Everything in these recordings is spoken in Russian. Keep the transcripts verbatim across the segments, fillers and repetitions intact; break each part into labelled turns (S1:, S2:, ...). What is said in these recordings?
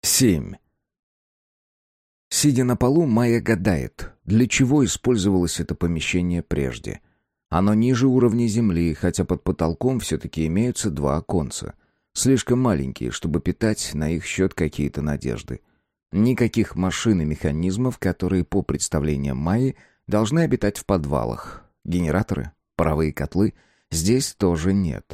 S1: Семь. Сидя на полу, Майя гадает, для чего использовалось это помещение прежде. Оно ниже уровня земли, хотя под потолком все-таки имеются два оконца. Слишком маленькие, чтобы питать на их счет какие-то надежды. Никаких машин и механизмов, которые, по представлениям Майи, должны обитать в подвалах. Генераторы, паровые котлы здесь тоже нет.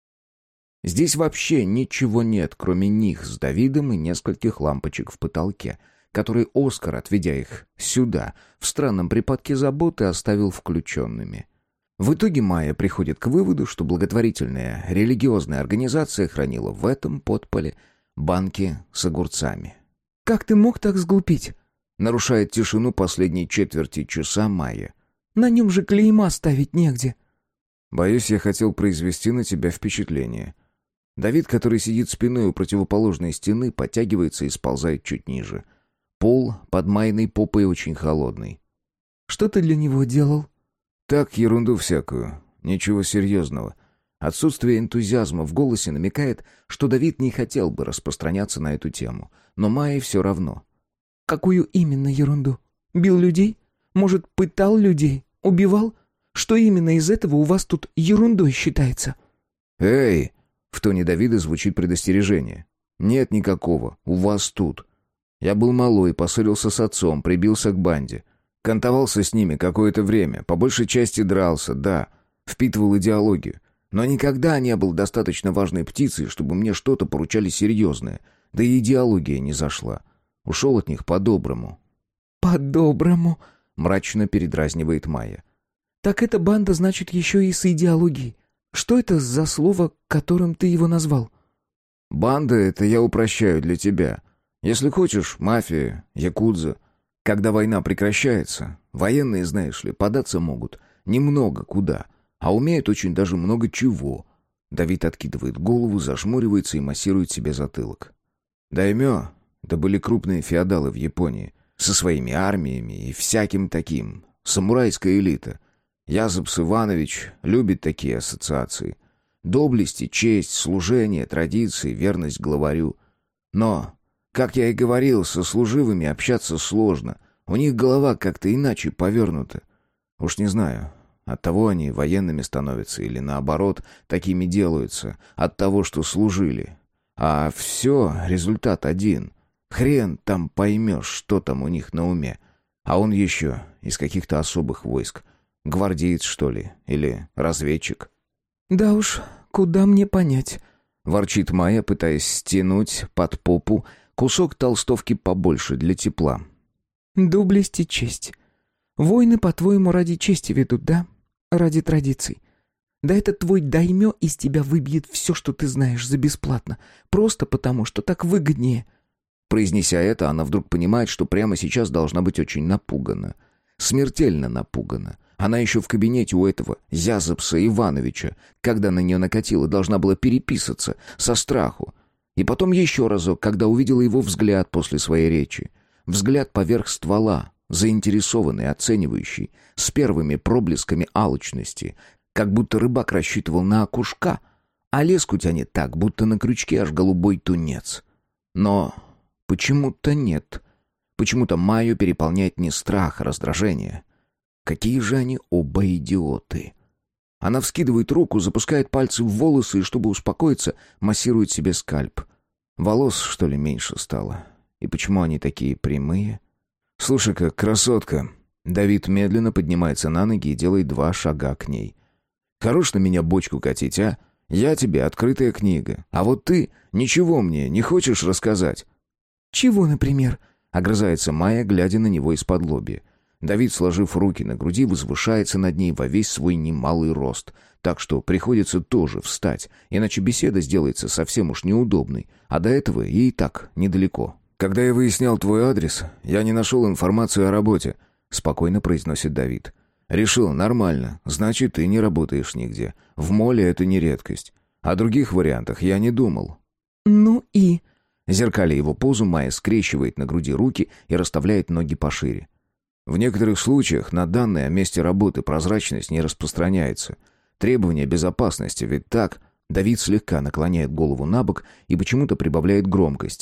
S1: Здесь вообще ничего нет, кроме них с Давидом и нескольких лампочек в потолке, которые Оскар, отведя их сюда, в странном припадке заботы оставил включенными. В итоге Майя приходит к выводу, что благотворительная религиозная организация хранила в этом подполе банки с огурцами.
S2: «Как ты мог так сглупить?»
S1: — нарушает тишину последней четверти часа Майя.
S2: «На нем же клейма ставить негде».
S1: «Боюсь, я хотел произвести на тебя впечатление». Давид, который сидит спиной у противоположной стены, подтягивается и сползает чуть ниже. Пол под Майиной попой очень холодный.
S2: «Что ты для него делал?»
S1: «Так, ерунду всякую. Ничего серьезного». Отсутствие энтузиазма в голосе намекает, что Давид не хотел бы распространяться на эту тему. Но Майе все равно.
S2: «Какую именно ерунду? Бил людей? Может, пытал людей? Убивал? Что именно из этого у вас тут ерундой считается?»
S1: «Эй!» — в тоне Давида звучит предостережение. «Нет никакого. У вас тут. Я был малой, поссорился с отцом, прибился к банде. Кантовался с ними какое-то время, по большей части дрался, да, впитывал идеологию. Но никогда не был достаточно важной птицей, чтобы мне что-то поручали серьезное. Да и идеология не зашла. Ушел от них по-доброму».
S2: «По-доброму?»
S1: — мрачно передразнивает Майя.
S2: «Так эта банда, значит, еще и с идеологией. Что это за слово, которым ты его назвал?»
S1: «Банда — это я упрощаю для тебя. Если хочешь, мафия, якудза. Когда война прекращается, военные, знаешь ли, податься могут. Немного куда, а умеют очень даже много чего». Давид откидывает голову, зажмуривается и массирует себе затылок. «Даймё — это были крупные феодалы в Японии, со своими армиями и всяким таким. Самурайская элита. Языпс Иванович любит такие ассоциации. Доблесть, честь, служение, традиции, верность главарю. Но, как я и говорил, со служивыми общаться сложно. У них голова как-то иначе повернута. Уж не знаю, от того они военными становятся или наоборот, такими делаются, от того, что служили. А все, результат один. Хрен там поймешь, что там у них на уме. А он еще из каких-то особых войск. Гвардеец, что ли? Или разведчик?»
S2: «Да уж, куда мне понять?»
S1: — ворчит Майя, пытаясь стянуть под попу кусок толстовки побольше для тепла.
S2: «Доблесть и честь. Войны, по-твоему, ради чести ведут, да? Ради традиций. Да этот твой даймё из тебя выбьет все, что ты знаешь, за бесплатно. Просто потому, что так выгоднее».
S1: Произнеся это, она вдруг понимает, что прямо сейчас должна быть очень напугана. Смертельно напугана. Она еще в кабинете у этого Языпса Ивановича, когда на нее накатило, должна была переписаться со страху. И потом еще разок, когда увидела его взгляд после своей речи. Взгляд поверх ствола, заинтересованный, оценивающий, с первыми проблесками алчности, как будто рыбак рассчитывал на окушка, а леску тянет так, будто на крючке аж голубой тунец. Но почему-то нет. Почему-то Майю переполняет не страх, а раздражение. Какие же они оба идиоты. Она вскидывает руку, запускает пальцы в волосы и, чтобы успокоиться, массирует себе скальп. Волос, что ли, меньше стало? И почему они такие прямые? «Слушай-ка, красотка!» Давид медленно поднимается на ноги и делает два шага к ней. «Хорош на меня бочку катить, а? Я тебе открытая книга. А вот ты ничего мне не хочешь рассказать?»
S2: «Чего, например?»
S1: — огрызается Майя, глядя на него из-под лобья. Давид, сложив руки на груди, возвышается над ней во весь свой немалый рост, так что приходится тоже встать, иначе беседа сделается совсем уж неудобной, а до этого и так недалеко. «Когда я выяснял твой адрес, я не нашел информацию о работе», — спокойно произносит Давид. «Решил, нормально, значит, ты не работаешь нигде. В моле это не редкость. О других вариантах я не думал».
S2: «Ну и...»
S1: Зеркаля его позу, Майя скрещивает на груди руки и расставляет ноги пошире. В некоторых случаях на данные о месте работы прозрачность не распространяется. Требования безопасности, ведь так? Давид слегка наклоняет голову на бок и почему-то прибавляет громкости.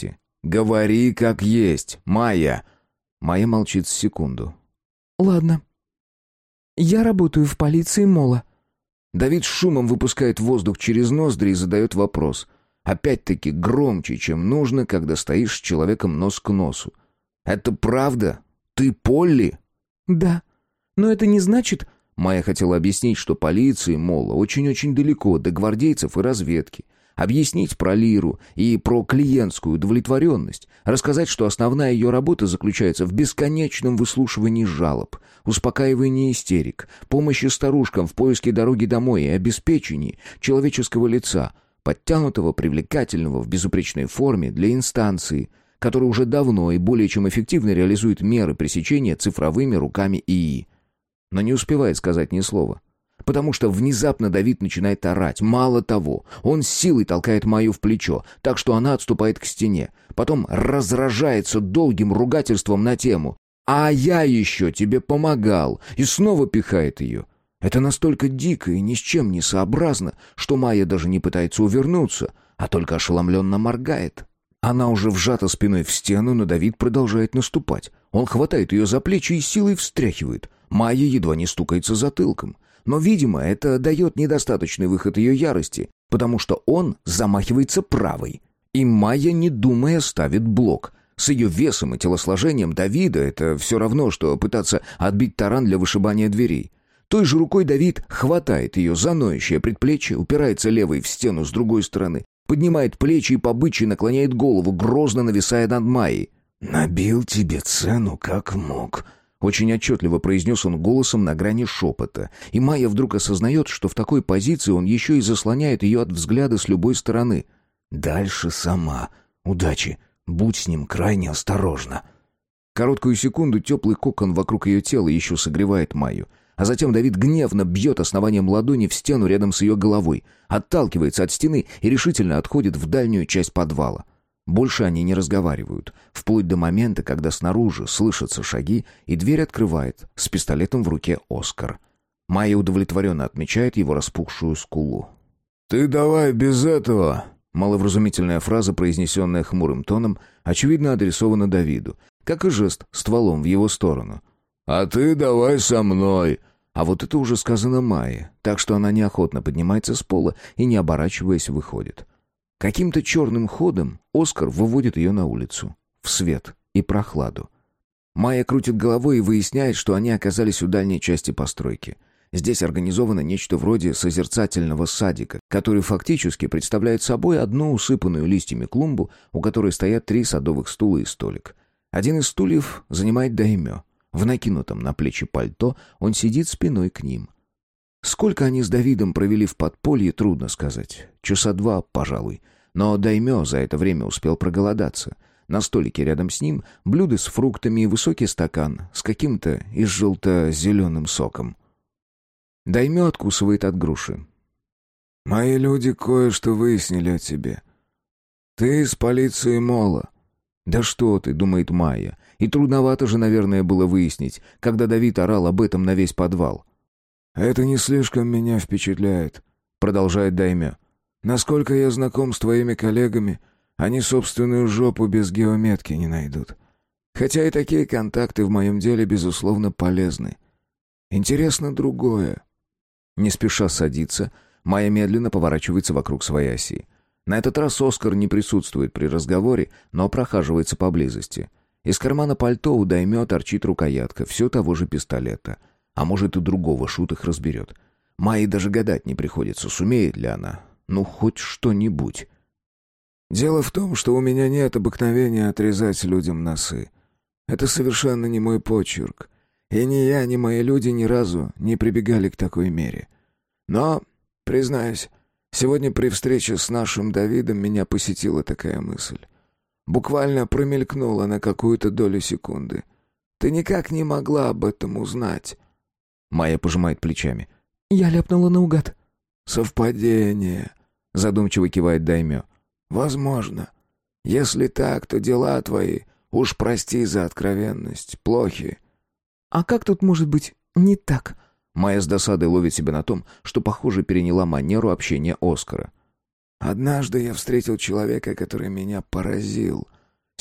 S1: Говори как есть, Майя!» Майя молчит с секунду.
S2: «Ладно. Я работаю в полиции Мола».
S1: Давид с шумом выпускает воздух через ноздри и задает вопрос. Опять-таки громче, чем нужно, когда стоишь с человеком нос к носу. «Это правда? Ты Полли?»
S2: «Да. Но это не значит...»
S1: Майя хотела объяснить, что полиции Мола очень-очень далеко до гвардейцев и разведки. Объяснить про Лиру и про клиентскую удовлетворенность. Рассказать, что основная ее работа заключается в бесконечном выслушивании жалоб, успокаивании истерик, помощи старушкам в поиске дороги домой и обеспечении человеческого лица, подтянутого, привлекательного, в безупречной форме для инстанции, которая уже давно и более чем эффективно реализует меры пресечения цифровыми руками ИИ. Но не успевает сказать ни слова. Потому что внезапно Давид начинает орать. Мало того, он с силой толкает Майю в плечо, так что она отступает к стене. Потом разражается долгим ругательством на тему «А я еще тебе помогал!» и снова пихает ее. Это настолько дико и ни с чем не сообразно, что Майя даже не пытается увернуться, а только ошеломленно моргает. Она уже вжата спиной в стену, но Давид продолжает наступать. Он хватает ее за плечи и силой встряхивает. Майя едва не стукается затылком. Но, видимо, это дает недостаточный выход ее ярости, потому что он замахивается правой. И Майя, не думая, ставит блок. С ее весом и телосложением Давида это все равно, что пытаться отбить таран для вышибания дверей. Той же рукой Давид хватает ее за ноющее предплечье, упирается левой в стену с другой стороны, поднимает плечи и по-бычьи наклоняет голову, грозно нависая над Майей. «Набил тебе цену как мог», — очень отчетливо произнес он голосом на грани шепота, и Майя вдруг осознает, что в такой позиции он еще и заслоняет ее от взгляда с любой стороны. «Дальше сама. Удачи. Будь с ним крайне осторожна». Короткую секунду теплый кокон вокруг ее тела еще согревает Майю, а затем Давид гневно бьет основанием ладони в стену рядом с ее головой, отталкивается от стены и решительно отходит в дальнюю часть подвала. Больше они не разговаривают, вплоть до момента, когда снаружи слышатся шаги, и дверь открывает с пистолетом в руке Оскар. Майя удовлетворенно отмечает его распухшую скулу. «Ты давай без этого!» Маловразумительная фраза, произнесенная хмурым тоном, очевидно адресована Давиду, как и жест стволом в его сторону. «А ты давай со мной!» А вот это уже сказано Майе, так что она неохотно поднимается с пола и, не оборачиваясь, выходит. Каким-то черным ходом Оскар выводит ее на улицу, в свет и прохладу. Майя крутит головой и выясняет, что они оказались у дальней части постройки. Здесь организовано нечто вроде созерцательного садика, который фактически представляет собой одну усыпанную листьями клумбу, у которой стоят три садовых стула и столик. Один из стульев занимает даймё. В накинутом на плечи пальто он сидит спиной к ним. Сколько они с Давидом провели в подполье, трудно сказать. Часа два, пожалуй. Но даймё за это время успел проголодаться. На столике рядом с ним блюдо с фруктами и высокий стакан с каким-то изжелто-зеленым соком. Даймё откусывает от груши. «Мои люди кое-что выяснили о тебе. Ты из полиции Мола». «Да что ты», — думает Майя. И трудновато же, наверное, было выяснить, когда Давид орал об этом на весь подвал. «Это не слишком меня впечатляет», — продолжает даймё. «Насколько я знаком с твоими коллегами, они собственную жопу без геометки не найдут. Хотя и такие контакты в моем деле, безусловно, полезны. Интересно другое». Не спеша садиться, Майя медленно поворачивается вокруг своей оси. На этот раз Оскар не присутствует при разговоре, но прохаживается поблизости. Из кармана пальто у даймё торчит рукоятка все того же пистолета. А может, и другого, шут их разберет. Майе даже гадать не приходится, сумеет ли она. Ну, хоть что-нибудь. «Дело в том, что у меня нет обыкновения отрезать людям носы. Это совершенно не мой почерк. И ни я, ни мои люди ни разу не прибегали к такой мере. Но, признаюсь, сегодня при встрече с нашим Давидом меня посетила такая мысль. Буквально промелькнула на какую-то долю секунды. Ты никак не могла об этом узнать». Майя пожимает плечами.
S2: «Я ляпнула наугад».
S1: «Совпадение», — задумчиво кивает даймё. «Возможно. Если так, то дела твои, уж прости за откровенность, плохи».
S2: «А как тут может быть не так?»
S1: Майя с досадой ловит себя на том, что, похоже, переняла манеру общения Оскара. «Однажды я встретил человека, который меня поразил.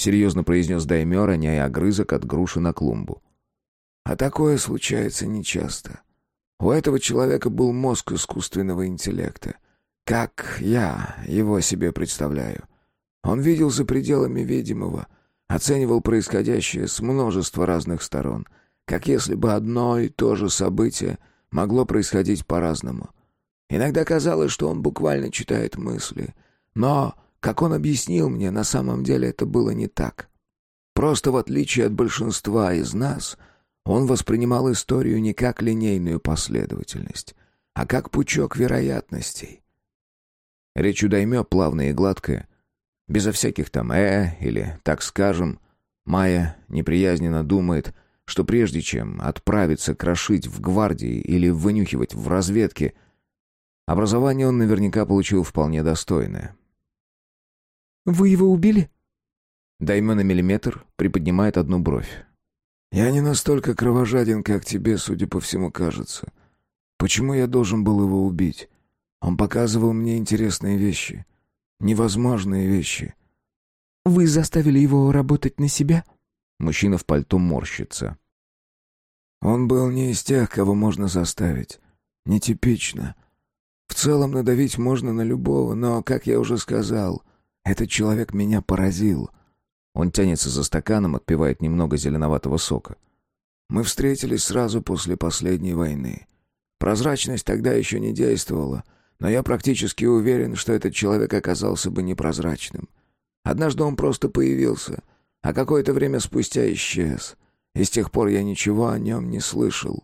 S1: серьезно произнес Даймё, роняя огрызок от груши на клумбу.
S3: А такое случается нечасто. У этого человека был мозг искусственного интеллекта. Как я его себе представляю. Он видел за пределами видимого, оценивал происходящее с множества разных сторон, как если бы одно и то же событие могло происходить по-разному. Иногда казалось, что он буквально читает мысли, но, как он объяснил мне, на самом деле это было не так. Просто в отличие от большинства из нас, он воспринимал историю не как линейную последовательность, а как пучок вероятностей.
S1: Речь у Даймё плавная и гладкая, безо всяких там «э» или «так скажем». Майя неприязненно думает, что прежде чем отправиться крошить в гвардии или вынюхивать в разведке, образование он наверняка получил вполне достойное.
S2: «Вы его убили?»
S1: Даймё на миллиметр приподнимает одну бровь.
S3: «Я не настолько кровожаден, как тебе, судя по всему, кажется. Почему я должен был его убить? Он показывал мне интересные вещи, невозможные вещи».
S2: «Вы заставили его работать на себя?»
S1: Мужчина в пальто морщится.
S3: «Он был не из тех, кого можно заставить. Нетипично. В целом надавить можно на любого, но, как я уже сказал, этот человек меня поразил».
S1: Он тянется за стаканом, отпивает немного зеленоватого сока.
S3: «Мы встретились сразу после последней войны. Прозрачность тогда еще не действовала, но я практически уверен, что этот человек оказался бы непрозрачным. Однажды он просто появился, а какое-то время спустя исчез, и с тех пор я ничего о нем не слышал».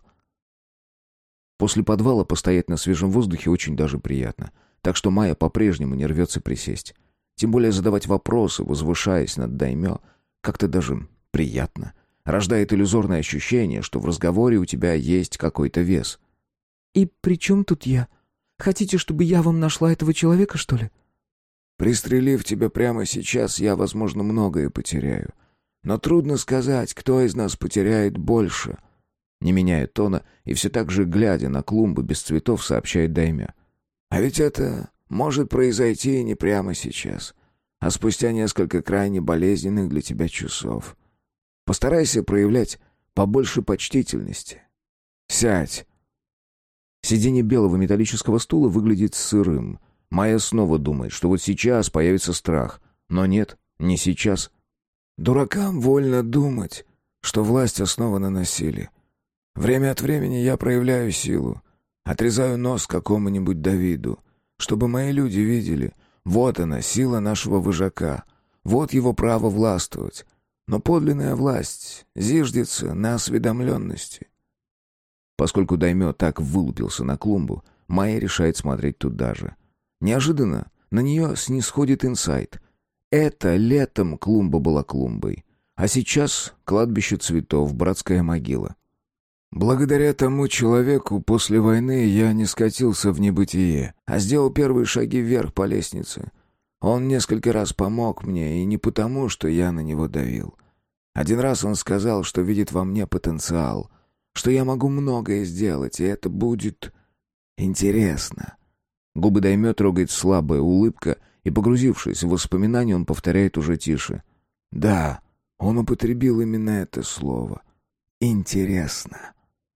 S1: После подвала постоять на свежем воздухе очень даже приятно, так что Майя по-прежнему не рвется присесть. Тем более задавать вопросы, возвышаясь над Даймё, как-то даже приятно. Рождает иллюзорное ощущение, что в разговоре у тебя есть какой-то вес.
S2: «И при чем тут я? Хотите, чтобы я вам нашла этого человека, что ли?»
S3: «Пристрелив тебя прямо сейчас, я, возможно, многое потеряю. Но трудно сказать, кто из нас потеряет больше».
S1: Не меняя тона и все так же, глядя на клумбы без цветов, сообщает Даймё.
S3: «А ведь это может произойти и не прямо сейчас, а спустя несколько крайне болезненных для тебя часов. Постарайся проявлять побольше почтительности. Сядь».
S1: Сиденье белого металлического стула выглядит сырым. Майя снова думает, что вот сейчас появится страх. Но нет, не сейчас.
S3: «Дуракам вольно думать, что власть основана на силе. Время от времени я проявляю силу, отрезаю нос какому-нибудь Давиду, чтобы мои люди видели, вот она, сила нашего вожака, вот его право властвовать. Но подлинная власть зиждется на осведомленности».
S1: Поскольку Даймё так вылупился на клумбу, Майя решает смотреть туда же. Неожиданно на нее снисходит инсайт. Это летом клумба была клумбой, а сейчас кладбище цветов, братская могила.
S3: «Благодаря тому человеку после войны я не скатился в небытие, а сделал первые шаги вверх по лестнице. Он несколько раз помог мне, и не потому, что я на него давил. Один раз он сказал, что видит во мне потенциал, что я могу многое сделать, и это будет интересно».
S1: Губы Даймё трогает слабая улыбка, и, погрузившись в воспоминания, он повторяет уже тише.
S3: «Да, он употребил именно это слово. Интересно».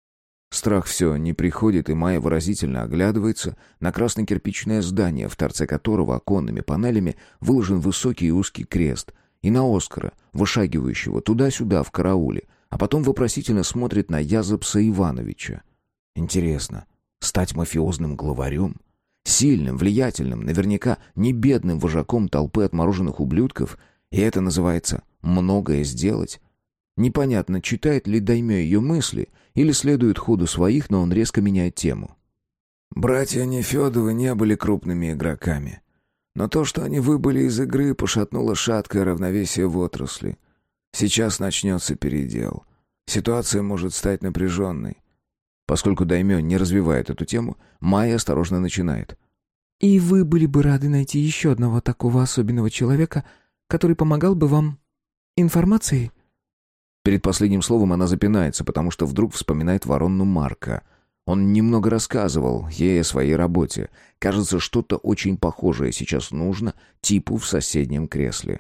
S1: Страх все не приходит, и Майя выразительно оглядывается на красно-кирпичное здание, в торце которого оконными панелями выложен высокий и узкий крест, и на Оскара, вышагивающего туда-сюда в карауле, а потом вопросительно смотрит на Язапса Ивановича. Интересно, стать мафиозным главарем? Сильным, влиятельным, наверняка не бедным вожаком толпы отмороженных ублюдков, и это называется «многое сделать»? Непонятно, читает ли Даймё ее мысли или следует ходу своих, но он резко меняет тему.
S3: «Братья Нефёдовы не были крупными игроками. Но то, что они выбыли из игры, пошатнуло шаткое равновесие в отрасли. Сейчас начнется передел. Ситуация может стать напряженной».
S1: Поскольку Даймё не развивает эту тему, Майя осторожно начинает.
S2: «И вы были бы рады найти еще одного такого особенного человека, который помогал бы вам информацией?»
S1: Перед последним словом она запинается, потому что вдруг вспоминает Воронну Марка. Он немного рассказывал ей о своей работе. Кажется, что-то очень похожее сейчас нужно типу в соседнем кресле.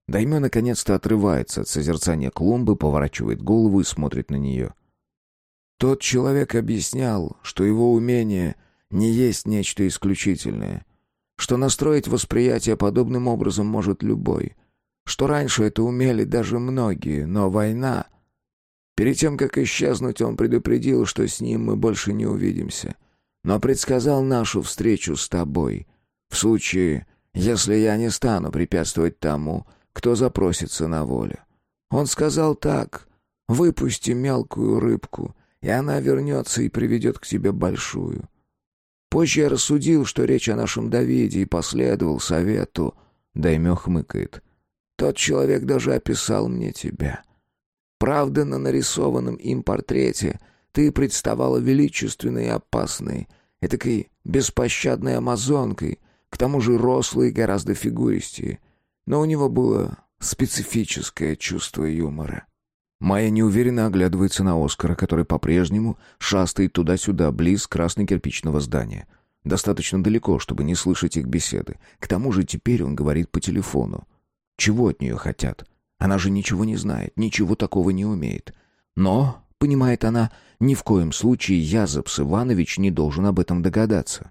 S1: Даймё наконец-то отрывается от созерцания клумбы, поворачивает голову и смотрит на нее.
S3: Тот человек объяснял, что его умение не есть нечто исключительное, что настроить восприятие подобным образом может любой, что раньше это умели даже многие, но война... Перед тем, как исчезнуть, он предупредил, что с ним мы больше не увидимся, но предсказал нашу встречу с тобой, в случае, если я не стану препятствовать тому, кто запросится на волю. Он сказал так: «Выпусти мелкую рыбку, и она вернется и приведет к тебе большую». Позже я рассудил, что речь о нашем Давиде, и последовал совету.
S1: Даймё хмыкает.
S3: Тот человек даже описал мне тебя. Правда, на нарисованном им портрете ты представала величественной и опасной, этакой беспощадной амазонкой, к тому же рослой и гораздо фигуристее. Но у него было специфическое чувство юмора.
S1: Майя неуверенно оглядывается на Оскара, который по-прежнему шастает туда-сюда, близ красно-кирпичного здания. Достаточно далеко, чтобы не слышать их беседы. К тому же теперь он говорит по телефону. Чего от нее хотят? Она же ничего не знает, ничего такого не умеет. Но, понимает она, ни в коем случае Язапс Иванович не должен об этом догадаться.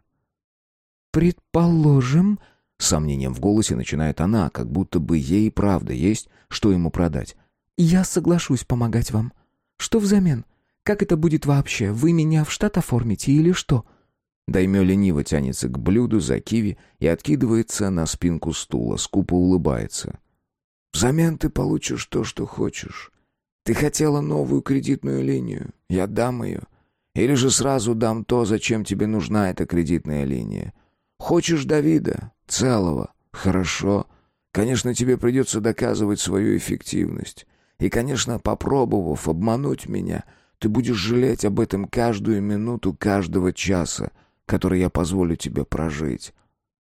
S2: «Предположим...»
S1: — с сомнением в голосе начинает она, как будто бы ей правда есть, что ему продать.
S2: «Я соглашусь помогать вам. Что взамен? Как это будет вообще? Вы меня в штат оформите или что?»
S1: Даймё лениво тянется к блюду за киви и откидывается на спинку стула, скупо улыбается.
S3: «Взамен ты получишь то, что хочешь. Ты хотела новую кредитную линию. Я дам ее. Или же сразу дам то, зачем тебе нужна эта кредитная линия. Хочешь Давида? Целого? Хорошо. Конечно, тебе придется доказывать свою эффективность. И, конечно, попробовав обмануть меня, ты будешь жалеть об этом каждую минуту каждого часа, который я позволю тебе прожить».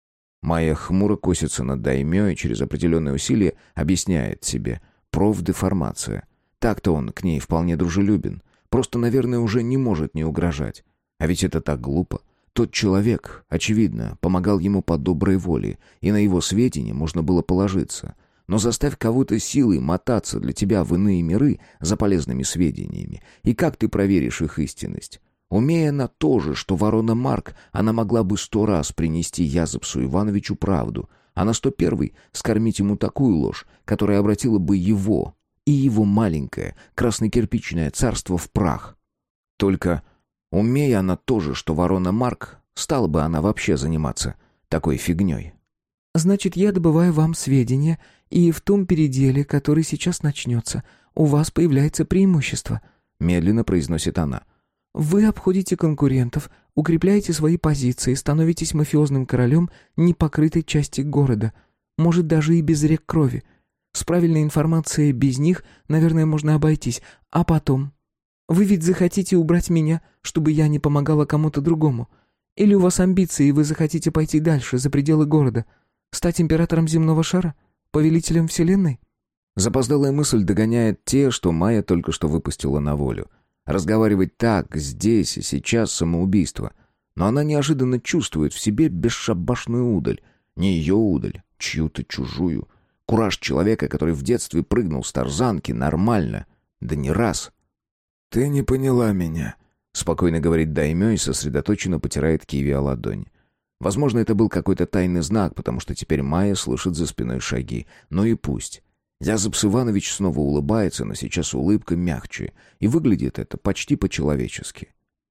S1: Майя хмуро косится на Даймё и через определенные усилия объясняет себе. Профдеформация. Так-то он к ней вполне дружелюбен. Просто, наверное, уже не может не угрожать. А ведь это так глупо. Тот человек, очевидно, помогал ему по доброй воле, и на его сведения можно было положиться. Но заставь кого-то силой мотаться для тебя в иные миры за полезными сведениями. И как ты проверишь их истинность? Умея она то же, что ворона Марк, она могла бы сто раз принести Язапсу Ивановичу правду, а на сто первый скормить ему такую ложь, которая обратила бы его и его маленькое краснокирпичное царство в прах. Только, умея она то же, что ворона Марк, стала бы она вообще заниматься такой фигней.
S2: «Значит, я добываю вам сведения, и в том переделе, который сейчас начнется, у вас появляется преимущество», — медленно произносит она. «Вы обходите конкурентов, укрепляете свои позиции, становитесь мафиозным королем непокрытой части города, может, даже и без рек крови. С правильной информацией без них, наверное, можно обойтись. А потом? Вы ведь захотите убрать меня, чтобы я не помогала кому-то другому? Или у вас амбиции, и вы захотите пойти дальше, за пределы города? Стать императором земного шара? Повелителем вселенной?»
S1: Запоздалая мысль догоняет те, что Майя только что выпустила на волю. Разговаривать так, здесь и сейчас — самоубийство. Но она неожиданно чувствует в себе бесшабашную удаль. Не ее удаль, чью-то чужую. Кураж человека, который в детстве прыгнул с тарзанки, нормально. Да не раз.
S3: «Ты не поняла меня»,
S1: — спокойно говорит Даймё и сосредоточенно потирает киви о ладонь. Возможно, это был какой-то тайный знак, потому что теперь Майя слышит за спиной шаги. Но и пусть. Язапс Иванович снова улыбается, но сейчас улыбка мягче, и выглядит это почти по-человечески.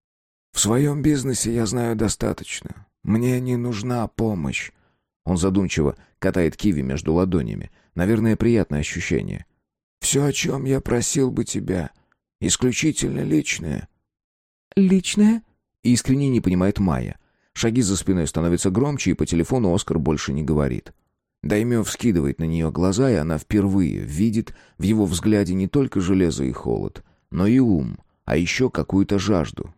S3: «В своем бизнесе я знаю достаточно. Мне не нужна помощь».
S1: Он задумчиво катает киви между ладонями. Наверное, приятное ощущение.
S3: «Все, о чем я просил бы тебя, исключительно личное».
S2: «Личное?»
S1: Искренне не понимает Майя. Шаги за спиной становятся громче, и по телефону Оскар больше не говорит. Даймё вскидывает на нее глаза, и она впервые видит в его взгляде не только железо и холод, но и ум, а еще какую-то жажду.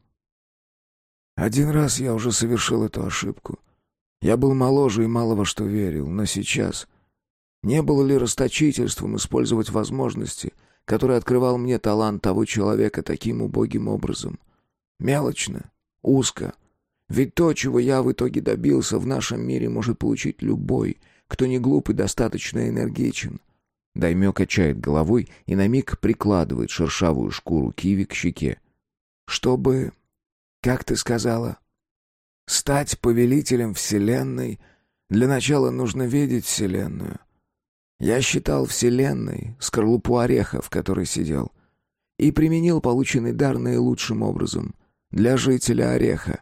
S3: «Один раз я уже совершил эту ошибку. Я был моложе и мало во что верил, но сейчас... Не было ли расточительством использовать возможности, которые открывал мне талант того человека таким убогим образом? Мелочно, узко. Ведь то, чего я в итоге добился, в нашем мире может получить любой, кто не глуп и достаточно энергичен.
S1: Даймё качает головой и на миг прикладывает шершавую шкуру киви к щеке.
S3: «Чтобы, как ты сказала, стать повелителем Вселенной, для начала нужно видеть Вселенную. Я считал Вселенной скорлупу ореха, в которой сидел, и применил полученный дар наилучшим образом для жителя ореха».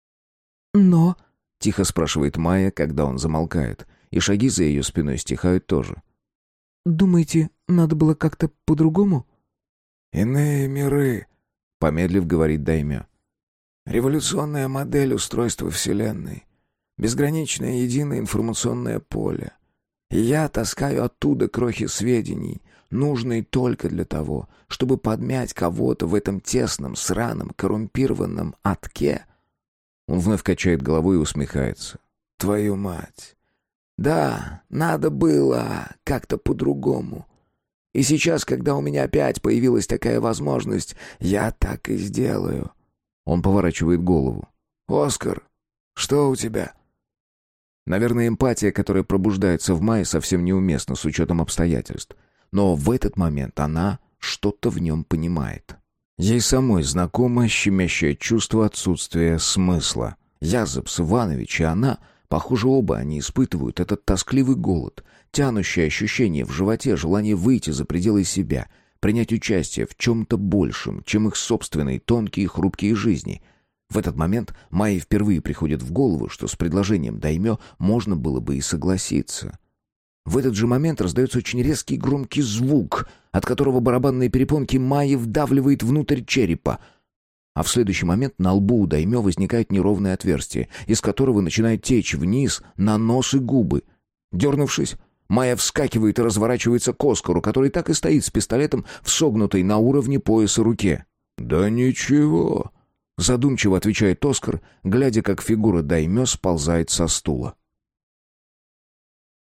S2: «Но...»
S1: — тихо спрашивает Майя, когда он замолкает, и шаги за ее спиной стихают тоже.
S2: «Думаете, надо было как-то по-другому?»
S3: «Иные миры», — помедлив говорит Даймё. «Революционная модель устройства Вселенной. Безграничное единое информационное поле. И я таскаю оттуда крохи сведений, нужные только для того, чтобы подмять кого-то в этом тесном, сраном, коррумпированном адке».
S1: Он вновь качает головой и усмехается.
S3: «Твою мать! Да, надо было как-то по-другому. И сейчас, когда у меня опять появилась такая возможность, я так и сделаю».
S1: Он поворачивает голову.
S3: «Оскар, что у тебя?»
S1: Наверное, эмпатия, которая пробуждается в Майе, совсем неуместна с учетом обстоятельств. Но в этот момент она что-то в нем понимает. Ей самой знакомо щемящее чувство отсутствия смысла. Язепс Иванович и она, похоже, оба они испытывают этот тоскливый голод, тянущее ощущение в животе, желание выйти за пределы себя, принять участие в чем-то большем, чем их собственные тонкие и хрупкие жизни. В этот момент Майе впервые приходит в голову, что с предложением Даймё можно было бы и согласиться. В этот же момент раздается очень резкий громкий звук, от которого барабанные перепонки Майи вдавливает внутрь черепа. А в следующий момент на лбу у Даймё возникает неровное отверстие, из которого начинает течь вниз на нос и губы. Дернувшись, Майя вскакивает и разворачивается к Оскару, который так и стоит с пистолетом в согнутой на уровне пояса руке.
S3: «Да ничего»,
S1: — задумчиво отвечает Оскар, глядя, как фигура Даймё сползает со стула.